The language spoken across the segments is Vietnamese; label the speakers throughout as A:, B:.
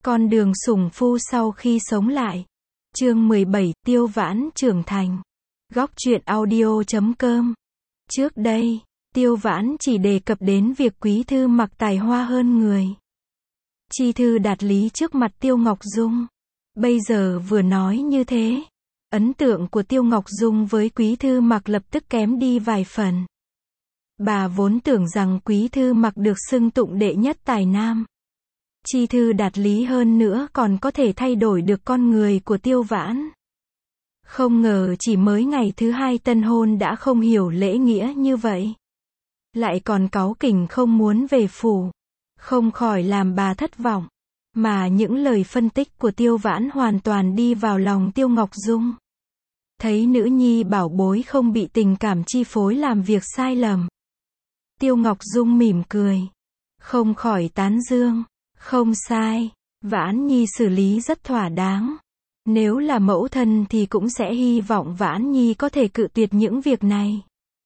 A: Con đường sủng phu sau khi sống lại. Chương 17, Tiêu Vãn trưởng thành. Góc truyện audio.com. Trước đây, Tiêu Vãn chỉ đề cập đến việc Quý Thư Mặc tài hoa hơn người. Chi thư đạt lý trước mặt Tiêu Ngọc Dung. Bây giờ vừa nói như thế, ấn tượng của Tiêu Ngọc Dung với Quý Thư Mặc lập tức kém đi vài phần. Bà vốn tưởng rằng Quý Thư Mặc được xưng tụng đệ nhất tài nam. Chi thư đạt lý hơn nữa còn có thể thay đổi được con người của Tiêu Vãn. Không ngờ chỉ mới ngày thứ hai tân hôn đã không hiểu lễ nghĩa như vậy. Lại còn cáu kỉnh không muốn về phủ. Không khỏi làm bà thất vọng. Mà những lời phân tích của Tiêu Vãn hoàn toàn đi vào lòng Tiêu Ngọc Dung. Thấy nữ nhi bảo bối không bị tình cảm chi phối làm việc sai lầm. Tiêu Ngọc Dung mỉm cười. Không khỏi tán dương. Không sai, Vãn Nhi xử lý rất thỏa đáng. Nếu là mẫu thân thì cũng sẽ hy vọng Vãn Nhi có thể cự tuyệt những việc này.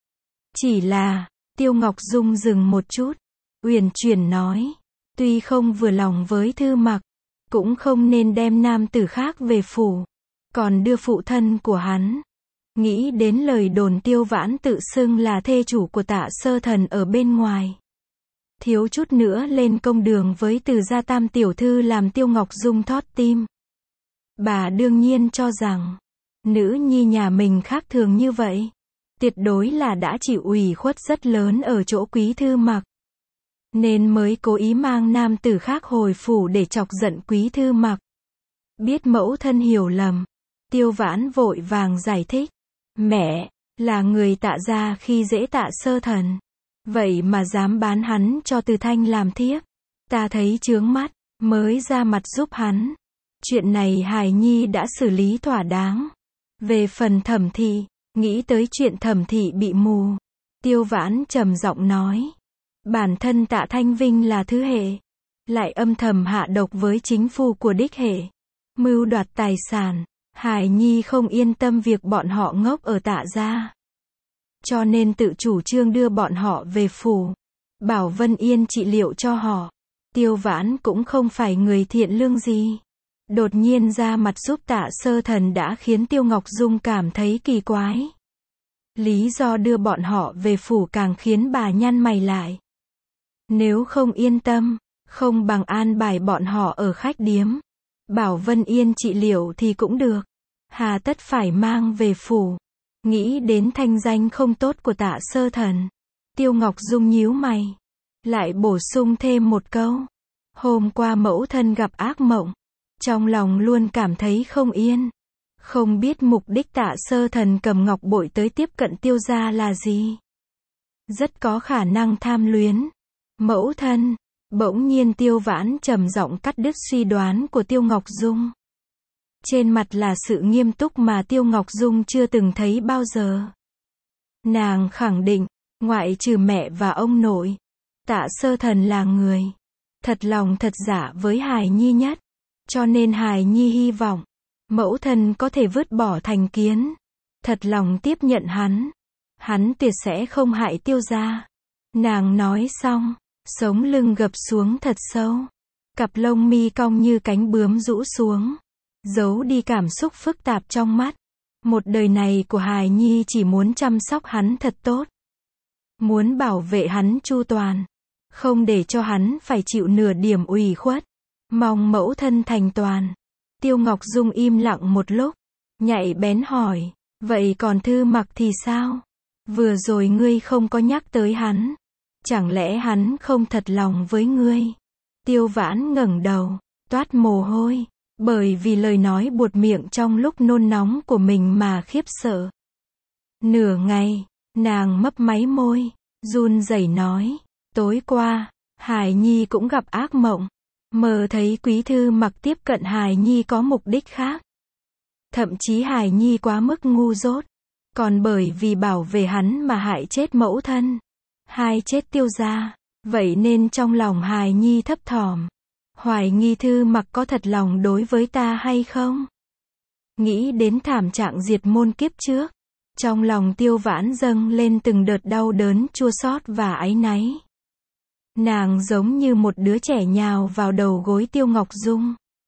A: Chỉ là, Tiêu Ngọc Dung dừng một chút, uyển chuyển nói, tuy không vừa lòng với Thư Mặc, cũng không nên đem nam tử khác về phủ, còn đưa phụ thân của hắn. Nghĩ đến lời đồn Tiêu Vãn tự xưng là thê chủ của Tạ Sơ Thần ở bên ngoài. Thiếu chút nữa lên công đường với Từ gia tam tiểu thư làm Tiêu Ngọc Dung thót tim. Bà đương nhiên cho rằng, nữ nhi nhà mình khác thường như vậy, tuyệt đối là đã chịu ủy khuất rất lớn ở chỗ Quý Thư Mặc. Nên mới cố ý mang nam tử khác hồi phủ để chọc giận Quý Thư Mặc. Biết mẫu thân hiểu lầm, Tiêu Vãn vội vàng giải thích. Mẹ, là người Tạ gia khi dễ Tạ Sơ Thần. Vậy mà dám bán hắn cho Từ Thanh làm thiếp. Ta thấy chướng mắt, mới ra mặt giúp hắn. Chuyện này Hài Nhi đã xử lý thỏa đáng. Về phần Thẩm thị, nghĩ tới chuyện Thẩm thị bị mù. Tiêu Vãn trầm giọng nói. Bản thân Tạ Thanh Vinh là thứ hệ. Lại âm thầm hạ độc với chính phu của đích hệ. Mưu đoạt tài sản. Hài Nhi không yên tâm việc bọn họ ngốc ở Tạ gia. Cho nên tự chủ trương đưa bọn họ về phủ. Bảo Vân Yên trị liệu cho họ. Tiêu Vãn cũng không phải người thiện lương gì. Đột nhiên ra mặt giúp Tạ Sơ Thần đã khiến Tiêu Ngọc Dung cảm thấy kỳ quái. Lý do đưa bọn họ về phủ càng khiến bà nhăn mày lại. Nếu không yên tâm, không bằng an bài bọn họ ở khách điếm. Bảo Vân Yên trị liệu thì cũng được. Hà tất phải mang về phủ. Nghĩ đến thanh danh không tốt của Tạ Sơ Thần. Tiêu Ngọc Dung nhíu mày. Lại bổ sung thêm một câu. Hôm qua mẫu thân gặp ác mộng. Trong lòng luôn cảm thấy không yên. Không biết mục đích Tạ Sơ Thần cầm ngọc bội tới tiếp cận Tiêu gia là gì. Rất có khả năng tham luyến. Mẫu thân. Bỗng nhiên Tiêu Vãn trầm giọng cắt đứt suy đoán của Tiêu Ngọc Dung. Trên mặt là sự nghiêm túc mà Tiêu Ngọc Dung chưa từng thấy bao giờ. Nàng khẳng định, ngoại trừ mẹ và ông nội, Tạ Sơ Thần là người thật lòng thật dạ với Hài Nhi nhất. Cho nên Hài Nhi hy vọng mẫu thân có thể vứt bỏ thành kiến, thật lòng tiếp nhận hắn. Hắn tuyệt sẽ không hại Tiêu gia. Nàng nói xong, sống lưng gập xuống thật sâu. Cặp lông mi cong như cánh bướm rũ xuống. Giấu đi cảm xúc phức tạp trong mắt. Một đời này của Hài Nhi chỉ muốn chăm sóc hắn thật tốt. Muốn bảo vệ hắn chu toàn. Không để cho hắn phải chịu nửa điểm ủy khuất. Mong mẫu thân thành toàn. Tiêu Ngọc Dung im lặng một lúc. Nhạy bén hỏi. Vậy còn Thư Mặc thì sao? Vừa rồi ngươi không có nhắc tới hắn. Chẳng lẽ hắn không thật lòng với ngươi? Tiêu Vãn ngẩng đầu. Toát mồ hôi. Bởi vì lời nói buột miệng trong lúc nôn nóng của mình mà khiếp sợ. Nửa ngày, nàng mấp máy môi, run rẩy nói, tối qua, Hài Nhi cũng gặp ác mộng, mơ thấy Quý Thư Mặc tiếp cận Hài Nhi có mục đích khác. Thậm chí Hài Nhi quá mức ngu dốt, còn bởi vì bảo vệ hắn mà hại chết mẫu thân, hai chết Tiêu gia, vậy nên trong lòng Hài Nhi thấp thỏm. Hoài nghi Thư Mặc có thật lòng đối với ta hay không? Nghĩ đến thảm trạng diệt môn kiếp trước. Trong lòng Tiêu Vãn dâng lên từng đợt đau đớn, chua xót và áy náy. Nàng giống như một đứa trẻ nhào vào đầu gối Tiêu Ngọc Dung.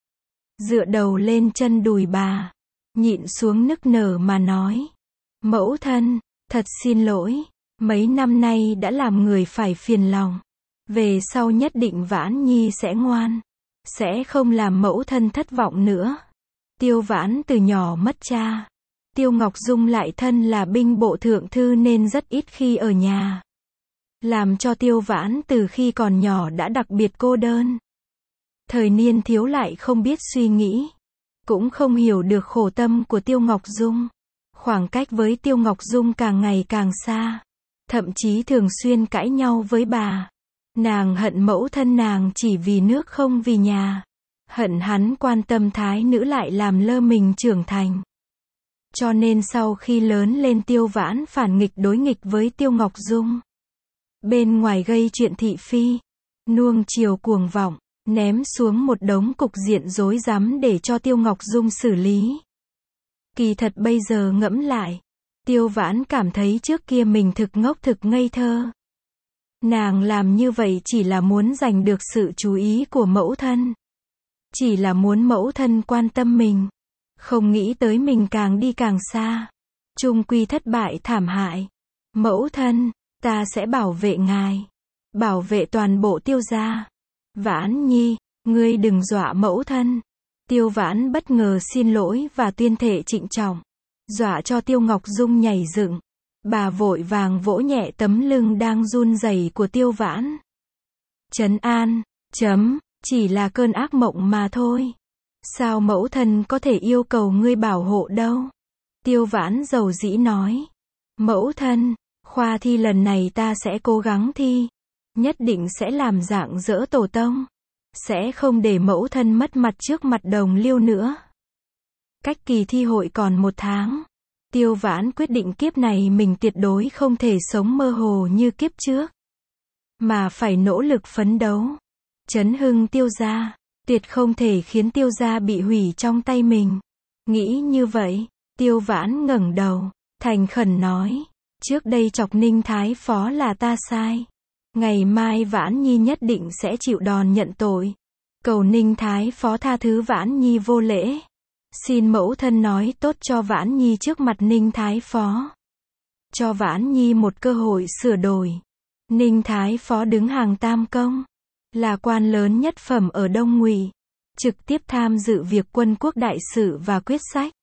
A: dựa đầu lên chân đùi bà, nhịn xuống nức nở mà nói. Mẫu thân, thật xin lỗi, mấy năm nay đã làm người phải phiền lòng. Về sau nhất định Vãn Nhi sẽ ngoan, sẽ không làm mẫu thân thất vọng nữa. Tiêu Vãn từ nhỏ mất cha. Tiêu Ngọc Dung lại thân là binh bộ thượng thư nên rất ít khi ở nhà. Làm cho Tiêu Vãn từ khi còn nhỏ đã đặc biệt cô đơn. Thời niên thiếu lại không biết suy nghĩ, cũng không hiểu được khổ tâm của Tiêu Ngọc Dung. Khoảng cách với Tiêu Ngọc Dung càng ngày càng xa, thậm chí thường xuyên cãi nhau với bà. Nàng hận mẫu thân nàng chỉ vì nước không vì nhà. Hận hắn quan tâm thái nữ lại làm lơ mình trưởng thành. Cho nên sau khi lớn lên Tiêu Vãn phản nghịch đối nghịch với Tiêu Ngọc Dung. Bên ngoài gây chuyện thị phi, nuông chiều cuồng vọng, ném xuống một đống cục diện rối rắm để cho Tiêu Ngọc Dung xử lý. Kỳ thật bây giờ ngẫm lại, Tiêu Vãn cảm thấy trước kia mình thực ngốc thực ngây thơ. Nàng làm như vậy chỉ là muốn giành được sự chú ý của mẫu thân. Chỉ là muốn mẫu thân quan tâm mình. Không nghĩ tới mình càng đi càng xa. Chung quy thất bại thảm hại. Mẫu thân, ta sẽ bảo vệ ngài. Bảo vệ toàn bộ Tiêu gia. Vãn Nhi, ngươi đừng dọa mẫu thân. Tiêu Vãn bất ngờ xin lỗi và tuyên thệ trịnh trọng. Dọa cho Tiêu Ngọc Dung nhảy dựng. Bà vội vàng vỗ nhẹ tấm lưng đang run rẩy của Tiêu Vãn. Trấn an, chỉ là cơn ác mộng mà thôi. Sao mẫu thân có thể yêu cầu ngươi bảo hộ đâu? Tiêu Vãn dầu dĩ nói. Mẫu thân, khoa thi lần này ta sẽ cố gắng thi. Nhất định sẽ làm rạng rỡ tổ tông. Sẽ không để mẫu thân mất mặt trước mặt đồng liêu nữa. Cách kỳ thi hội còn 1 tháng. Tiêu Vãn quyết định kiếp này mình tuyệt đối không thể sống mơ hồ như kiếp trước. Mà phải nỗ lực phấn đấu. Chấn hưng Tiêu gia. Tuyệt không thể khiến Tiêu gia bị hủy trong tay mình. Nghĩ như vậy, Tiêu Vãn ngẩng đầu, thành khẩn nói. Trước đây chọc Ninh Thái Phó là ta sai. Ngày mai Vãn Nhi nhất định sẽ chịu đòn nhận tội. Cầu Ninh Thái Phó tha thứ Vãn Nhi vô lễ. Xin mẫu thân nói tốt cho Vãn Nhi trước mặt Ninh Thái Phó. Cho Vãn Nhi một cơ hội sửa đổi. Ninh Thái Phó đứng hàng tam công. Là quan lớn nhất phẩm ở Đông Ngụy. Trực tiếp tham dự việc quân quốc đại sự và quyết sách.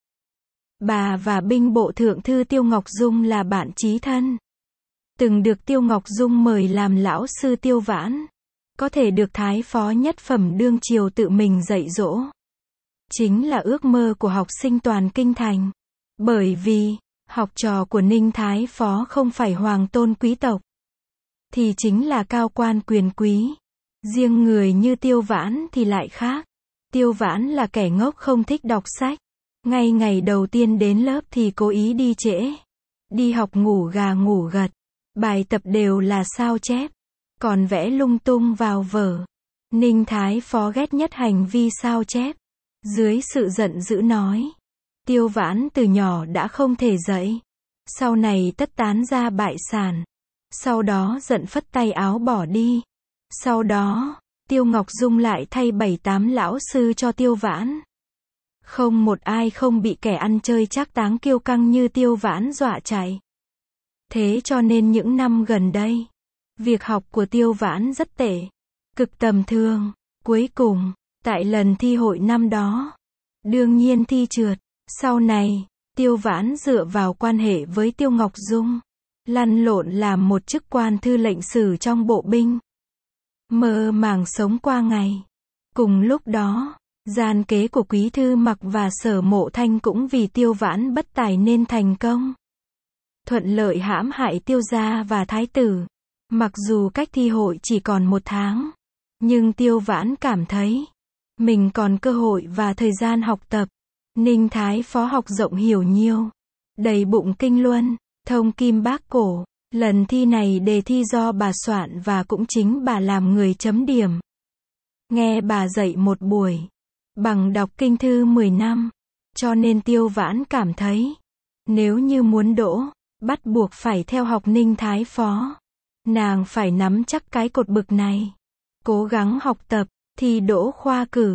A: Bà và binh bộ thượng thư Tiêu Ngọc Dung là bạn chí thân. Từng được Tiêu Ngọc Dung mời làm lão sư Tiêu Vãn. Có thể được Thái Phó nhất phẩm đương triều tự mình dạy dỗ. Chính là ước mơ của học sinh toàn kinh thành. Bởi vì, học trò của Ninh Thái Phó không phải hoàng tôn quý tộc. Thì chính là cao quan quyền quý. Riêng người như Tiêu Vãn thì lại khác. Tiêu Vãn là kẻ ngốc không thích đọc sách. Ngay ngày đầu tiên đến lớp thì cố ý đi trễ. Đi học ngủ gà ngủ gật. Bài tập đều là sao chép. Còn vẽ lung tung vào vở. Ninh Thái Phó ghét nhất hành vi sao chép. Dưới sự giận dữ nói. Tiêu Vãn từ nhỏ đã không thể dạy. Sau này tất tán ra bại sản. Sau đó giận phất tay áo bỏ đi. Sau đó, Tiêu Ngọc Dung lại thay 7-8 lão sư cho Tiêu Vãn. Không một ai không bị kẻ ăn chơi trác táng kiêu căng như Tiêu Vãn dọa chạy. Thế cho nên những năm gần đây, việc học của Tiêu Vãn rất tệ. Cực tầm thường. Cuối cùng, tại lần thi hội năm đó, đương nhiên thi trượt. Sau này, Tiêu Vãn dựa vào quan hệ với Tiêu Ngọc Dung, lăn lộn làm một chức quan thư lệnh sử trong bộ binh. Mơ màng sống qua ngày. Cùng lúc đó, gian kế của Quý Thư Mặc và Sở Mộ Thanh cũng vì Tiêu Vãn bất tài nên thành công. Thuận lợi hãm hại Tiêu gia và Thái tử. Mặc dù cách thi hội chỉ còn 1 tháng, nhưng Tiêu Vãn cảm thấy mình còn cơ hội và thời gian học tập. Ninh Thái Phó học rộng hiểu nhiều, đầy bụng kinh luân, thông kim bác cổ. Lần thi này đề thi do bà soạn và cũng chính bà làm người chấm điểm. Nghe bà dạy một buổi, bằng đọc kinh thư 10 năm. Cho nên Tiêu Vãn cảm thấy, nếu như muốn đỗ, bắt buộc phải theo học Ninh Thái Phó. Nàng phải nắm chắc cái cột bực này. Cố gắng học tập, thi đỗ khoa cử.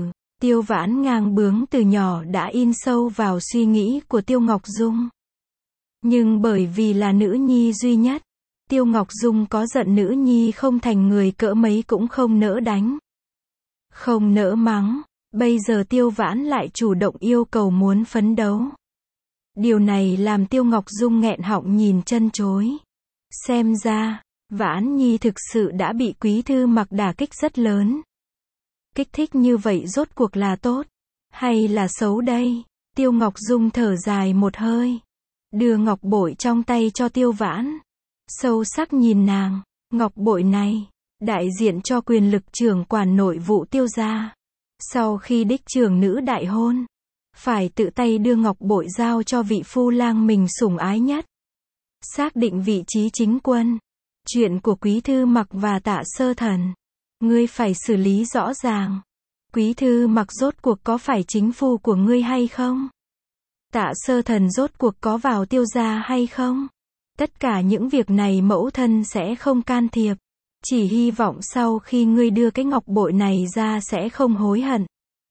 A: Tiêu Vãn ngang bướng từ nhỏ đã in sâu vào suy nghĩ của Tiêu Ngọc Dung. Nhưng bởi vì là nữ nhi duy nhất, Tiêu Ngọc Dung có giận nữ nhi không thành người cỡ mấy cũng không nỡ đánh, không nỡ mắng. Bây giờ Tiêu Vãn lại chủ động yêu cầu muốn phấn đấu. Điều này làm Tiêu Ngọc Dung nghẹn họng nhìn chân chối. Xem ra, Vãn Nhi thực sự đã bị Quý Thư Mặc đả kích rất lớn. Kích thích như vậy rốt cuộc là tốt, hay là xấu đây? Tiêu Ngọc Dung thở dài một hơi, đưa ngọc bội trong tay cho Tiêu Vãn. Sâu sắc nhìn nàng, ngọc bội này, đại diện cho quyền lực trưởng quản nội vụ Tiêu gia. Sau khi đích trưởng nữ đại hôn, phải tự tay đưa ngọc bội giao cho vị phu lang mình sủng ái nhất. Xác định vị trí chính quân. Chuyện của Quý Thư Mặc và Tạ Sơ Thần, ngươi phải xử lý rõ ràng. Quý Thư Mặc rốt cuộc có phải chính phu của ngươi hay không? Tạ Sơ Thần rốt cuộc có vào Tiêu gia hay không? Tất cả những việc này mẫu thân sẽ không can thiệp. Chỉ hy vọng sau khi ngươi đưa cái ngọc bội này ra sẽ không hối hận.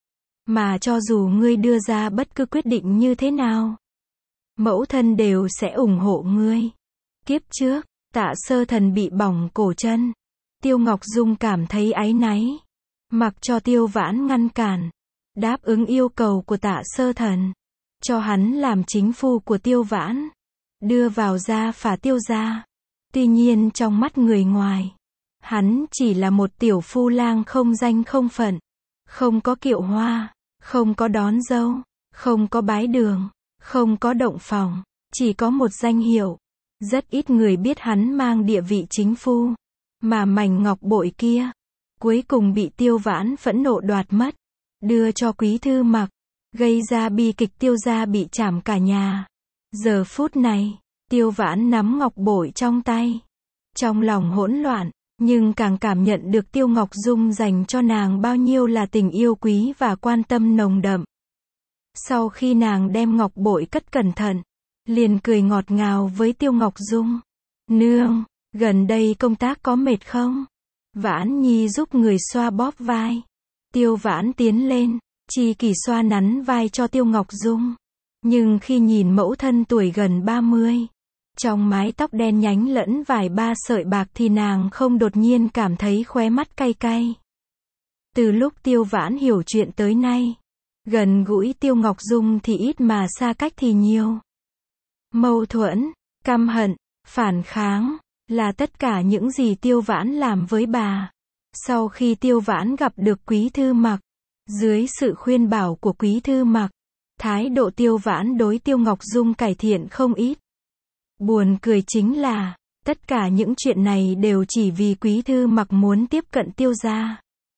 A: Mà cho dù ngươi đưa ra bất cứ quyết định như thế nào, mẫu thân đều sẽ ủng hộ ngươi. Kiếp trước, Tạ Sơ Thần bị bỏng cổ chân. Tiêu Ngọc Dung cảm thấy áy náy. Mặc cho Tiêu Vãn ngăn cản, đáp ứng yêu cầu của Tạ Sơ Thần, cho hắn làm chính phu của Tiêu Vãn, đưa vào gia phả Tiêu gia. Tuy nhiên trong mắt người ngoài, hắn chỉ là một tiểu phu lang không danh không phận, không có kiệu hoa, không có đón dâu, không có bái đường, không có động phòng, chỉ có một danh hiệu. Rất ít người biết hắn mang địa vị chính phu. Mà mảnh ngọc bội kia, cuối cùng bị Tiêu Vãn phẫn nộ đoạt mất, đưa cho Quý Thư Mặc, gây ra bi kịch Tiêu gia bị trảm cả nhà. Giờ phút này, Tiêu Vãn nắm ngọc bội trong tay, trong lòng hỗn loạn, nhưng càng cảm nhận được Tiêu Ngọc Dung dành cho nàng bao nhiêu là tình yêu quý và quan tâm nồng đậm. Sau khi nàng đem ngọc bội cất cẩn thận, liền cười ngọt ngào với Tiêu Ngọc Dung. Nương, gần đây công tác có mệt không? Vãn Nhi giúp người xoa bóp vai. Tiêu Vãn tiến lên, chi kỷ xoa nắn vai cho Tiêu Ngọc Dung. Nhưng khi nhìn mẫu thân tuổi gần 30, trong mái tóc đen nhánh lẫn vài ba sợi bạc thì nàng không đột nhiên cảm thấy khóe mắt cay cay. Từ lúc Tiêu Vãn hiểu chuyện tới nay, gần gũi Tiêu Ngọc Dung thì ít mà xa cách thì nhiều. Mâu thuẫn, căm hận, phản kháng, là tất cả những gì Tiêu Vãn làm với bà. Sau khi Tiêu Vãn gặp được Quý Thư Mặc, dưới sự khuyên bảo của Quý Thư Mặc, thái độ Tiêu Vãn đối Tiêu Ngọc Dung cải thiện không ít. Buồn cười chính là, tất cả những chuyện này đều chỉ vì Quý Thư Mặc muốn tiếp cận Tiêu gia.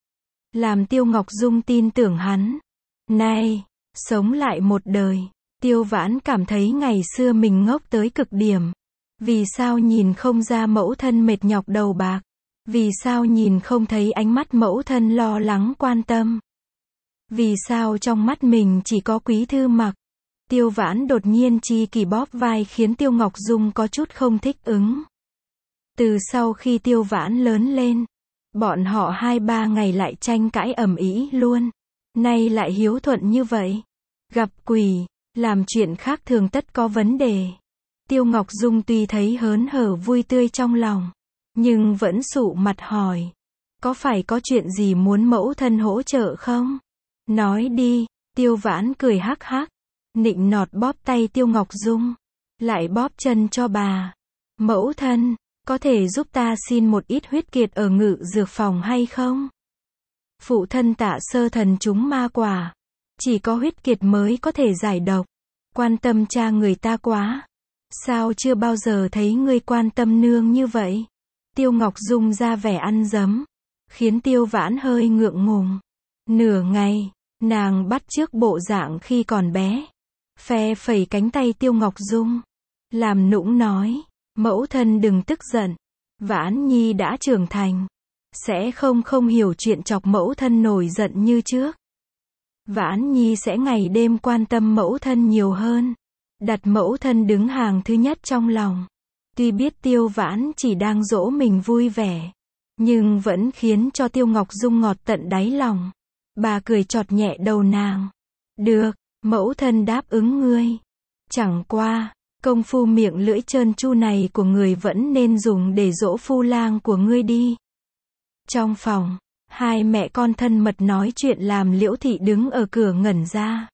A: Làm Tiêu Ngọc Dung tin tưởng hắn. Này, sống lại một đời, Tiêu Vãn cảm thấy ngày xưa mình ngốc tới cực điểm. Vì sao nhìn không ra mẫu thân mệt nhọc đầu bạc? Vì sao nhìn không thấy ánh mắt mẫu thân lo lắng quan tâm? Vì sao trong mắt mình chỉ có Quý Thư Mặc? Tiêu Vãn đột nhiên chi kỷ bóp vai khiến Tiêu Ngọc Dung có chút không thích ứng. Từ sau khi Tiêu Vãn lớn lên, bọn họ 2-3 ngày lại tranh cãi ầm ĩ luôn. Nay lại hiếu thuận như vậy. Gặp quỷ, làm chuyện khác thường tất có vấn đề. Tiêu Ngọc Dung tuy thấy hớn hở vui tươi trong lòng, nhưng vẫn sụ mặt hỏi. Có phải có chuyện gì muốn mẫu thân hỗ trợ không? Nói đi. Tiêu Vãn cười hắc hắc, nịnh nọt bóp tay Tiêu Ngọc Dung, lại bóp chân cho bà. Mẫu thân, có thể giúp ta xin một ít huyết kiệt ở ngự dược phòng hay không? Phụ thân Tạ Sơ Thần trúng ma quả, chỉ có huyết kiệt mới có thể giải độc. Quan tâm cha người ta quá. Sao chưa bao giờ thấy ngươi quan tâm nương như vậy? Tiêu Ngọc Dung ra vẻ ăn dấm, khiến Tiêu Vãn hơi ngượng ngùng. Nửa ngày, nàng bắt chước bộ dạng khi còn bé, phe phẩy cánh tay Tiêu Ngọc Dung, làm nũng nói, mẫu thân đừng tức giận, Vãn Nhi đã trưởng thành, sẽ không hiểu chuyện chọc mẫu thân nổi giận như trước. Vãn Nhi sẽ ngày đêm quan tâm mẫu thân nhiều hơn, đặt mẫu thân đứng hàng thứ nhất trong lòng. Tuy biết Tiêu Vãn chỉ đang dỗ mình vui vẻ, nhưng vẫn khiến cho Tiêu Ngọc Dung ngọt tận đáy lòng. Bà cười chọt nhẹ đầu nàng. Được, mẫu thân đáp ứng ngươi. Chẳng qua, công phu miệng lưỡi trơn tru này của người vẫn nên dùng để dỗ phu lang của ngươi đi. Trong phòng, hai mẹ con thân mật nói chuyện làm Liễu Thị đứng ở cửa ngẩn ra.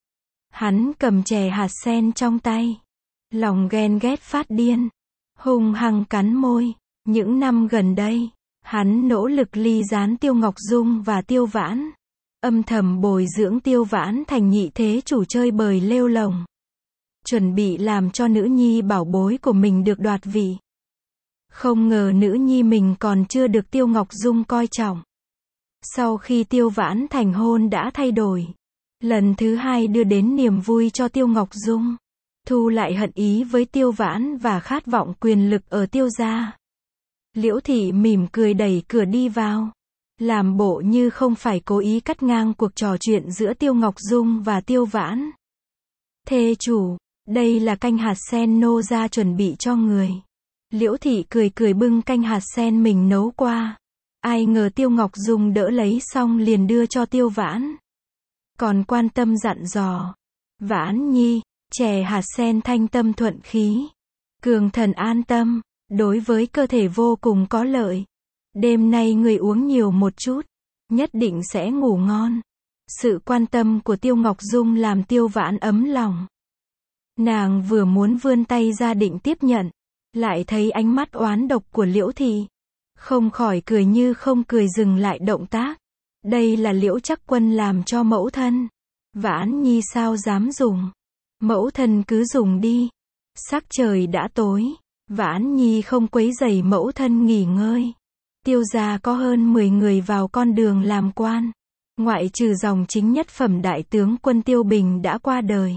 A: Hắn cầm chè hạt sen trong tay. Lòng ghen ghét phát điên. Hung hăng cắn môi. Những năm gần đây, hắn nỗ lực ly gián Tiêu Ngọc Dung và Tiêu Vãn. Âm thầm bồi dưỡng Tiêu Vãn thành nhị thế chủ chơi bời lêu lồng. Chuẩn bị làm cho nữ nhi bảo bối của mình được đoạt vị. Không ngờ nữ nhi mình còn chưa được Tiêu Ngọc Dung coi trọng. Sau khi Tiêu Vãn thành hôn đã thay đổi. Lần thứ hai đưa đến niềm vui cho Tiêu Ngọc Dung. Thu lại hận ý với Tiêu Vãn và khát vọng quyền lực ở Tiêu gia. Liễu Thị mỉm cười đẩy cửa đi vào. Làm bộ như không phải cố ý cắt ngang cuộc trò chuyện giữa Tiêu Ngọc Dung và Tiêu Vãn. Thê chủ, đây là canh hạt sen nô gia chuẩn bị cho người. Liễu Thị cười cười bưng canh hạt sen mình nấu qua. Ai ngờ Tiêu Ngọc Dung đỡ lấy xong liền đưa cho Tiêu Vãn. Còn quan tâm dặn dò. Vãn nhi, chè hạt sen thanh tâm thuận khí. Cường thần an tâm, đối với cơ thể vô cùng có lợi. Đêm nay người uống nhiều một chút, nhất định sẽ ngủ ngon. Sự quan tâm của Tiêu Ngọc Dung làm Tiêu Vãn ấm lòng. Nàng vừa muốn vươn tay ra định tiếp nhận, lại thấy ánh mắt oán độc của Liễu Thị. Không khỏi cười như không cười dừng lại động tác. Đây là Liễu Trắc Quân làm cho mẫu thân. Vãn nhi sao dám dùng. Mẫu thân cứ dùng đi. Sắc trời đã tối. Vãn nhi không quấy rầy mẫu thân nghỉ ngơi. Tiêu gia có hơn 10 người vào con đường làm quan. Ngoại trừ dòng chính nhất phẩm đại tướng quân Tiêu Bình đã qua đời.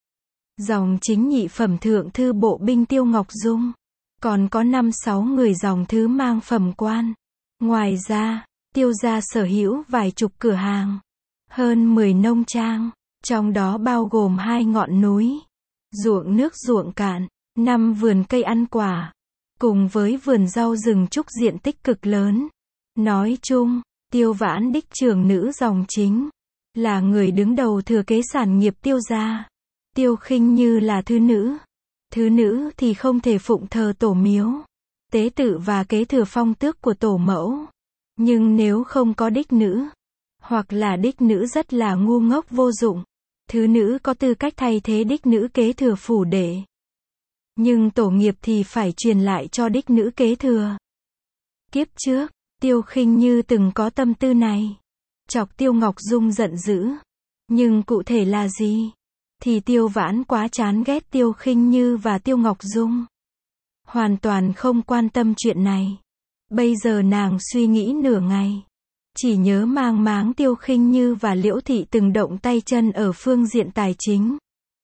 A: Dòng chính nhị phẩm thượng thư bộ binh Tiêu Ngọc Dung. Còn có 5-6 người dòng thứ mang phẩm quan. Ngoài ra, Tiêu gia sở hữu vài chục cửa hàng. Hơn 10 nông trang. Trong đó bao gồm 2 ngọn núi. Ruộng nước ruộng cạn. 5 vườn cây ăn quả. Cùng với vườn rau rừng trúc diện tích cực lớn. Nói chung, Tiêu Vãn đích trưởng nữ dòng chính. Là người đứng đầu thừa kế sản nghiệp Tiêu gia. Tiêu Khinh Như là thứ nữ. Thứ nữ thì không thể phụng thờ tổ miếu. Tế tự và kế thừa phong tước của tổ mẫu. Nhưng nếu không có đích nữ. Hoặc là đích nữ rất là ngu ngốc vô dụng. Thứ nữ có tư cách thay thế đích nữ kế thừa phủ đệ. Nhưng tổ nghiệp thì phải truyền lại cho đích nữ kế thừa. Kiếp trước, Tiêu Khinh Như từng có tâm tư này. Chọc Tiêu Ngọc Dung giận dữ. Nhưng cụ thể là gì? Thì Tiêu Vãn quá chán ghét Tiêu Khinh Như và Tiêu Ngọc Dung. Hoàn toàn không quan tâm chuyện này. Bây giờ nàng suy nghĩ nửa ngày. Chỉ nhớ mang máng Tiêu Khinh Như và Liễu Thị từng động tay chân ở phương diện tài chính.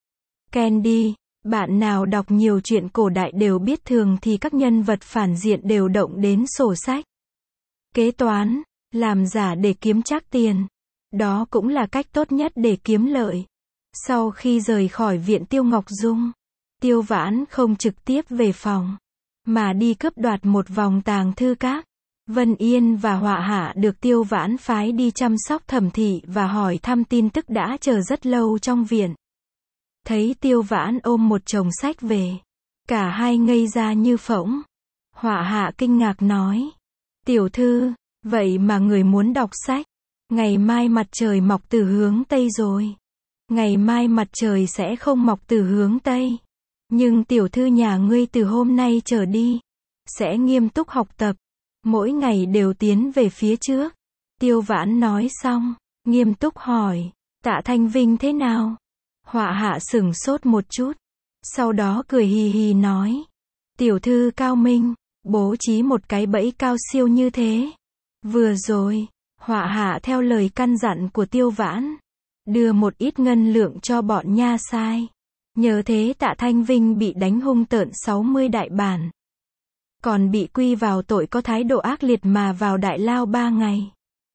A: Candy, bạn nào đọc nhiều chuyện cổ đại đều biết thường thì các nhân vật phản diện đều động đến sổ sách. Kế toán, làm giả để kiếm trác tiền. Đó cũng là cách tốt nhất để kiếm lợi. Sau khi rời khỏi viện Tiêu Ngọc Dung, Tiêu Vãn không trực tiếp về phòng, mà đi cướp đoạt một vòng tàng thư các. Vân Yên và Họa Hạ được Tiêu Vãn phái đi chăm sóc thẩm thị và hỏi thăm tin tức đã chờ rất lâu trong viện. Thấy Tiêu Vãn ôm một chồng sách về, cả hai ngây ra như phỗng. Họa Hạ kinh ngạc nói: "Tiểu thư, vậy mà người muốn đọc sách? Ngày mai mặt trời mọc từ hướng Tây rồi." "Ngày mai mặt trời sẽ không mọc từ hướng Tây. Nhưng tiểu thư nhà ngươi từ hôm nay trở đi, sẽ nghiêm túc học tập. Mỗi ngày đều tiến về phía trước." Tiêu Vãn nói xong, nghiêm túc hỏi: "Tạ Thanh Vinh thế nào?" Họa Hạ sửng sốt một chút. Sau đó cười hì hì nói: "Tiểu thư cao minh, bố trí một cái bẫy cao siêu như thế." Vừa rồi, Họa Hạ theo lời căn dặn của Tiêu Vãn, đưa một ít ngân lượng cho bọn nha sai. Nhờ thế Tạ Thanh Vinh bị đánh hung tợn 60 đại bản. Còn bị quy vào tội có thái độ ác liệt mà vào đại lao 3 ngày.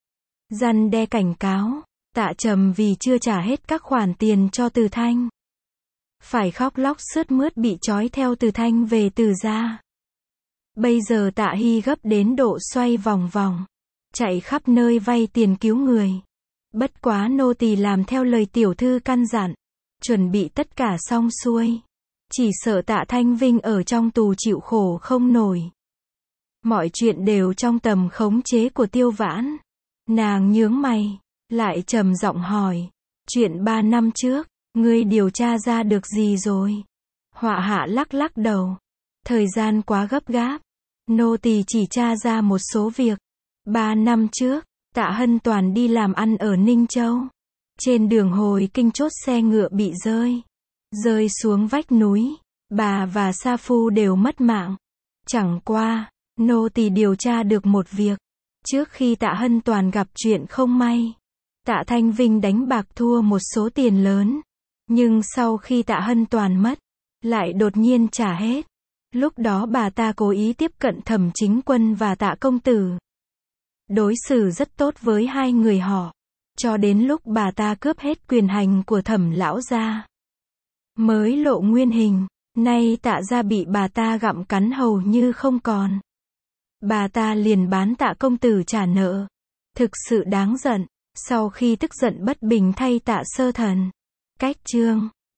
A: Răn đe cảnh cáo, Tạ Trầm vì chưa trả hết các khoản tiền cho Từ Thanh. Phải khóc lóc sướt mướt bị trói theo Từ Thanh về Từ gia. Bây giờ Tạ Hy gấp đến độ xoay vòng vòng, chạy khắp nơi vay tiền cứu người. Bất quá nô tỳ làm theo lời tiểu thư căn dặn, chuẩn bị tất cả xong xuôi. Chỉ sợ Tạ Thanh Vinh ở trong tù chịu khổ không nổi. Mọi chuyện đều trong tầm khống chế của Tiêu Vãn. Nàng nhướng mày, lại trầm giọng hỏi, chuyện 3 năm trước, ngươi điều tra ra được gì rồi? Họa hạ lắc lắc đầu. Thời gian quá gấp gáp. Nô tỳ chỉ tra ra một số việc. 3 năm trước, Tạ Hân Toàn đi làm ăn ở Ninh Châu. Trên đường hồi kinh chốt xe ngựa bị rơi xuống vách núi. Bà và Sa Phu đều mất mạng. Chẳng qua, nô tỳ điều tra được một việc. Trước khi Tạ Hân Toàn gặp chuyện không may, Tạ Thanh Vinh đánh bạc thua một số tiền lớn. Nhưng sau khi Tạ Hân Toàn mất, lại đột nhiên trả hết. Lúc đó bà ta cố ý tiếp cận Thẩm Chính Quân và Tạ Công Tử. Đối xử rất tốt với hai người họ. Cho đến lúc bà ta cướp hết quyền hành của Thẩm lão gia, mới lộ nguyên hình. Nay Tạ gia bị bà ta gặm cắn hầu như không còn. Bà ta liền bán Tạ Công Tử trả nợ. Thực sự đáng giận. Sau khi tức giận bất bình thay Tạ Sơ Thần, cách chương